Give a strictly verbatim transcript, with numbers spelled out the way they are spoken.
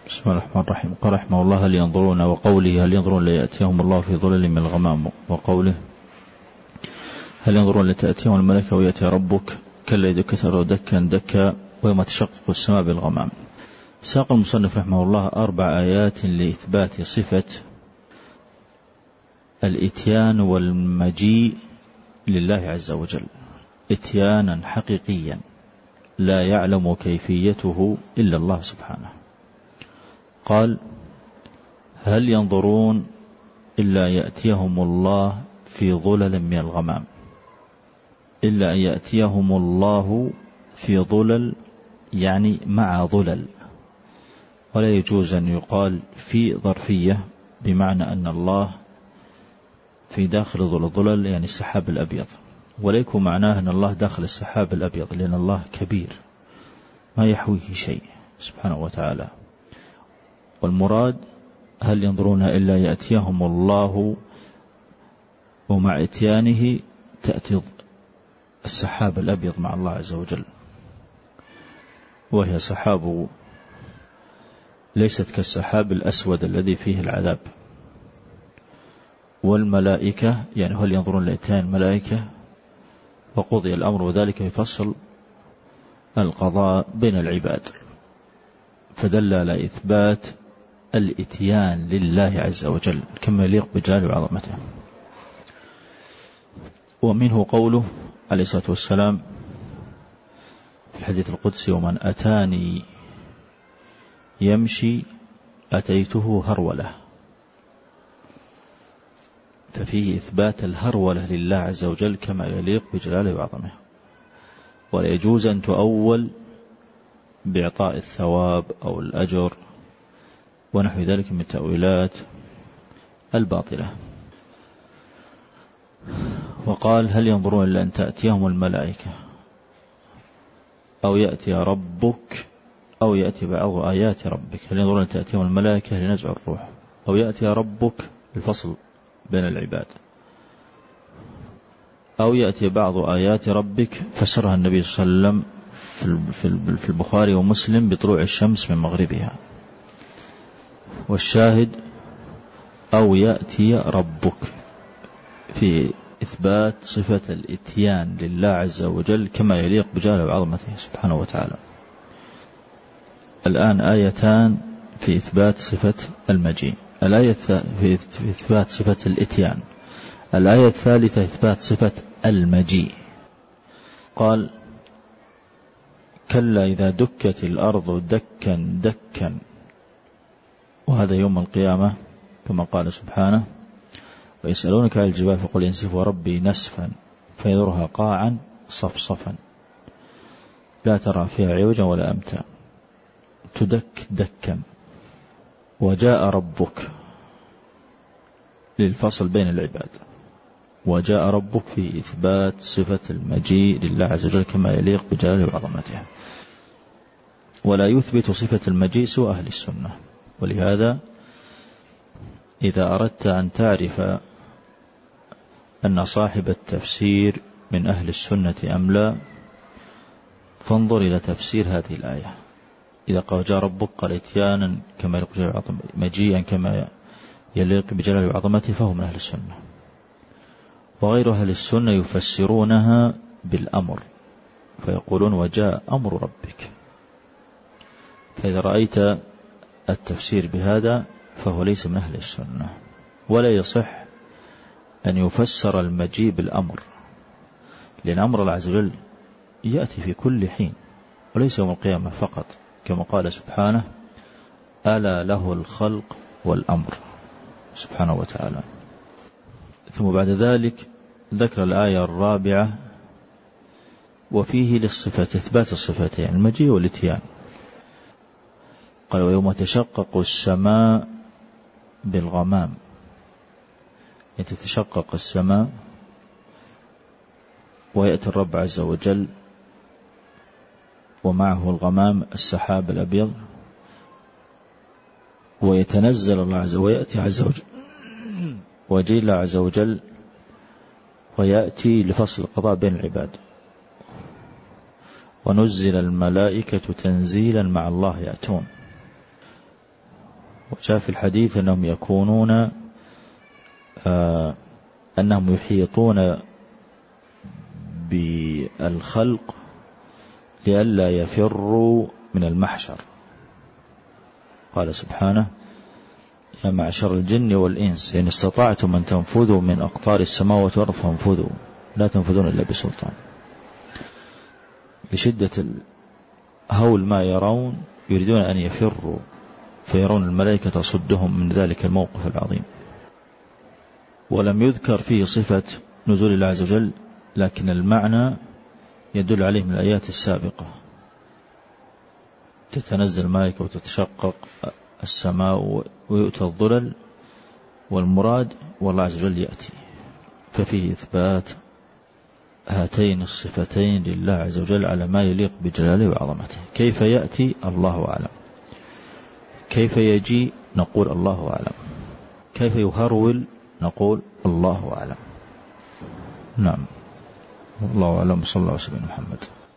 بسم الله الرحمن الرحيم. قال رحمه الله: هل ينظرون، وقوله هل ينظرون ليأتيهم الله في ظلل من الغمام، وقوله هل ينظرون لتأتيهم الملائكة ويأتي ربك كلا إذا كثروا دكا دكا ويوم تشقق السماء بالغمام. ساق المصنف رحمه الله أربع آيات لإثبات صفة الإتيان والمجيء لله عز وجل إتيانا حقيقيا لا يعلم كيفيته إلا الله سبحانه. قال: هل ينظرون إلا يأتيهم الله في ظلل من الغمام، إلا أن يأتيهم الله في ظلل يعني مع ظلل، ولا يجوز أن يقال في ظرفية بمعنى أن الله في داخل ظلل ظلل يعني السحاب الأبيض، وليكن معناه أن الله داخل السحاب الأبيض، لأن الله كبير ما يحويه شيء سبحانه وتعالى. والمراد هل ينظرون إلا يأتيهم الله ومع إتيانه تأتي السحاب الأبيض مع الله عز وجل، وهي سحاب ليست كالسحاب الأسود الذي فيه العذاب. والملائكة يعني هل ينظرون لإتيان الملائكة، وقضي الأمر وذلك يفصل القضاء بين العباد، فدل على إثبات الإتيان لله عز وجل كما يليق بجلاله وعظمته. ومنه قوله عليه الصلاة والسلام في الحديث القدسي: ومن أتاني يمشي أتيته هرولة، ففيه إثبات الهرولة لله عز وجل كما يليق بجلاله وعظمه، ولا يجوز أن تؤول بإعطاء الثواب أو الأجر ونحو ذلك من التأويلات الباطلة. وقال: هل ينظرون إلا أن تأتيهم الملائكة أو يأتي ربك أو يأتي بعض آيات ربك. هل ينظرون أن تأتيهم الملائكة لنزع الروح، أو يأتي ربك الفصل بين العباد، أو يأتي بعض آيات ربك فسرها النبي صلى الله عليه وسلم في البخاري ومسلم بطلوع الشمس من مغربها. والشاهد أو يأتي ربك في إثبات صفة الإتيان لله عز وجل كما يليق بجلاله وعظمته سبحانه وتعالى. الآن آيتان في إثبات صفة المجيء، الآية في إثبات صفة الإتيان، الآية الثالثة إثبات صفة المجيء. قال: كلا إذا دكت الأرض دكا دكا، وهذا يوم القيامة كما قال سبحانه: ويسألونك عن الجبال فقل ينسفها ربي نسفا فيذرها قاعا صفصفا لا ترى فيها عوجا ولا أمتا تدك دكا. وجاء ربك للفصل بين العباد، وجاء ربك في إثبات صفة المجيء لله عز وجل كما يليق بجلاله وعظمته. ولا يثبت صفة المجيء سوى أهل السنة. ولهذا إذا أردت أن تعرف أن صاحب التفسير من أهل السنة أم لا، فانظر إلى تفسير هذه الآية. إذا قال جاء ربك قال إتيانا كما يليق بجلاله وعظمته، مجيئا كما يليق بجلاله وعظمته، فهو من أهل السنة. وغير أهل السنة يفسرونها بالأمر فيقولون وجاء أمر ربك. فإذا رأيت التفسير بهذا فهو ليس من أهل السنة. ولا يصح أن يفسر المجيء بالأمر، لأن أمر الله عز وجل يأتي في كل حين وليس يوم القيامة فقط، كما قال سبحانه: ألا له الخلق والأمر سبحانه وتعالى. ثم بعد ذلك ذكر الآية الرابعة وفيه للصفة إثبات الصفتين المجيء والإتيان. قال: ويوم تشقق السماء بالغمام، تتشقق السماء ويأتي الرب عز وجل ومعه الغمام السحاب الأبيض، ويتنزل الله عز وجل ويأتي عز وجل ويجي الله عز وجل ويأتي لفصل القضاء بين العباد. ونزل الملائكة تنزيلا مع الله يأتون. وجاء في الحديث أنهم يكونون آه أنهم يحيطون بالخلق لئلا يفروا من المحشر. قال سبحانه: يا معشر الجن والإنس إن استطعتم أن تنفذوا من أقطار السماوات والأرض فانفذوا لا تنفذون إلا بسلطان. بشدة هول ما يرون يريدون أن يفروا، فيرون الملائكة تصدهم من ذلك الموقف العظيم. ولم يذكر فيه صفة نزول الله عز وجل، لكن المعنى يدل عليه من الآيات السابقة: تتنزل الملائكة وتتشقق السماء ويؤتى الظلل، والمراد والله عز وجل يأتي. ففيه إثبات هاتين الصفتين لله عز وجل على ما يليق بجلاله وعظمته. كيف يأتي؟ الله أعلم. كيف يجي؟ نقول الله أعلم. كيف يهرول؟ نقول الله أعلم. نعم، الله أعلم. صلى الله عليه وسلم محمد.